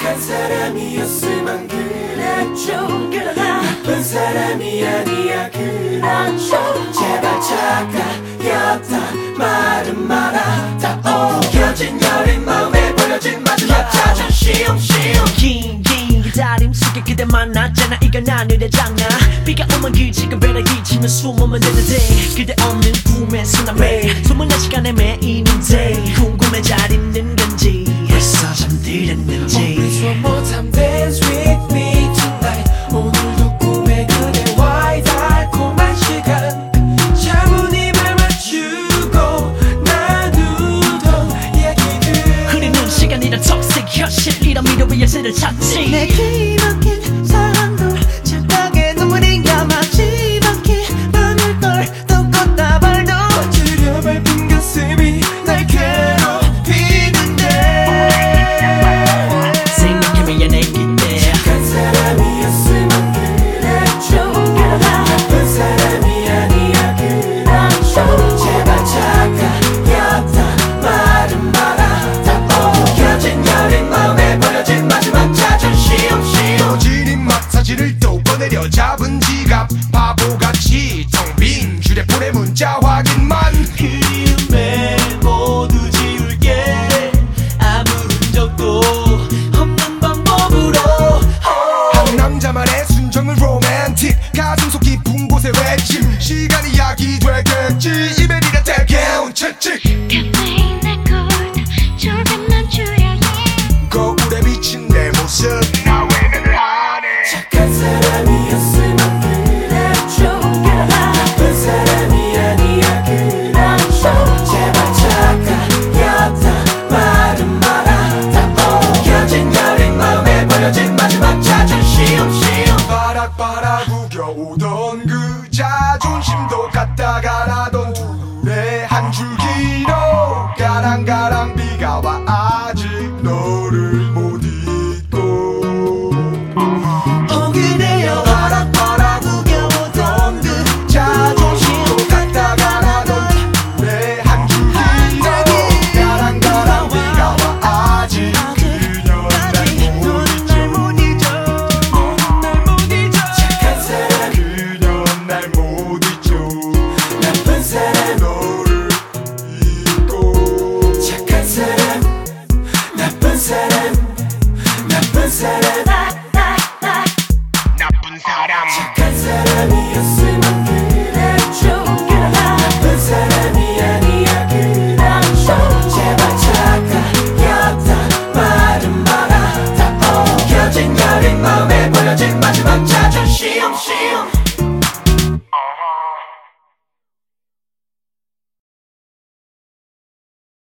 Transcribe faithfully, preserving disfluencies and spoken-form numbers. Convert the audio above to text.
착한 사람이었으면 그랬죠. 그러나 나쁜 사람이 아니야 그렇죠. 제발 착하였다 말은 마라. 다 옮겨진 여린 마음에 버려진 마지막 자존심. 긴 긴 기다림 속에 그대 만났잖아. 이건 하늘의 장난. 비가 오면 그 지금 배를 기치면 숨으면 되는데 그대 없는 꿈의 쓰나미. 소문난 시간에 매이는데 궁금해 잘 있는 건지 벌써 잠들었는지. One more time dance with me tonight. 오늘도 꿈에 그대와의 달콤한 시간. 차분히만 맞추고 나누던 이야기들. 흐르는 시간이란 toxic 현실. 이런 미로의 열쇠를 찾지. 내 기막힌 사랑도 착하게 눈물이 감아지 않게 밤을 떨던 꽃다발도 들여 밟은 가슴이 날 괴롭히는데. 생각해봐야 내 기대. 착한 사람이었으면 그랬죠. 그러나 나쁜 사람이 아니야 그렇죠. 제발 착하였다 말은 마라. 다 옮겨진 여린 마음에 버려진 마지막 자존심. 떠지는 마사지를 또 꺼내려 잡은 지갑 바보같이 텅 빈 휴대폰의 문자 확인만. 그리움에 모두 지울게 아무 흔적도 없는 방법으로. 한 남자만의 순정은 로맨틱. 가슴 속 깊은 곳에 외침. 시간이 약이 되겠지. 이별이라 대개운 채찍. 가만히 날 꼴도 조금만 줄여야 해. 거울에 비친 내 모습 나 외면을 하네. 착한 사람이었으면 그랬죠. 그러나 나쁜 사람이 아니야 그렇죠. 제발 착하였다 말은 마라. 다 옮겨진 여린 마음에 버려진 마지막 자존심. 바락바락 우겨오던 그 자존심도 갖다가 놔던 둘의 한 줄기로 가랑가랑 비가 와 아직 너를 못 잊고. 어 그대여 바락바락 우겨오던 그 자존심도 갖다가 놔던 둘의 한 줄기로 가랑가랑 비가 와 아직 그녀 날 못 잊어. 착한 사람 그녀 날 못 잊죠. 나쁜 사람 너를 잊고. 착한 사람 나쁜 사람 나쁜 사람 나쁜 사람. 착한 사람이었으면 그랬죠. 그러나 나쁜 사람이 아니야 그렇죠. 제발 착하였다 말은 마라. 다 옮겨진 여린 마음에 버려진 마지막 자존심.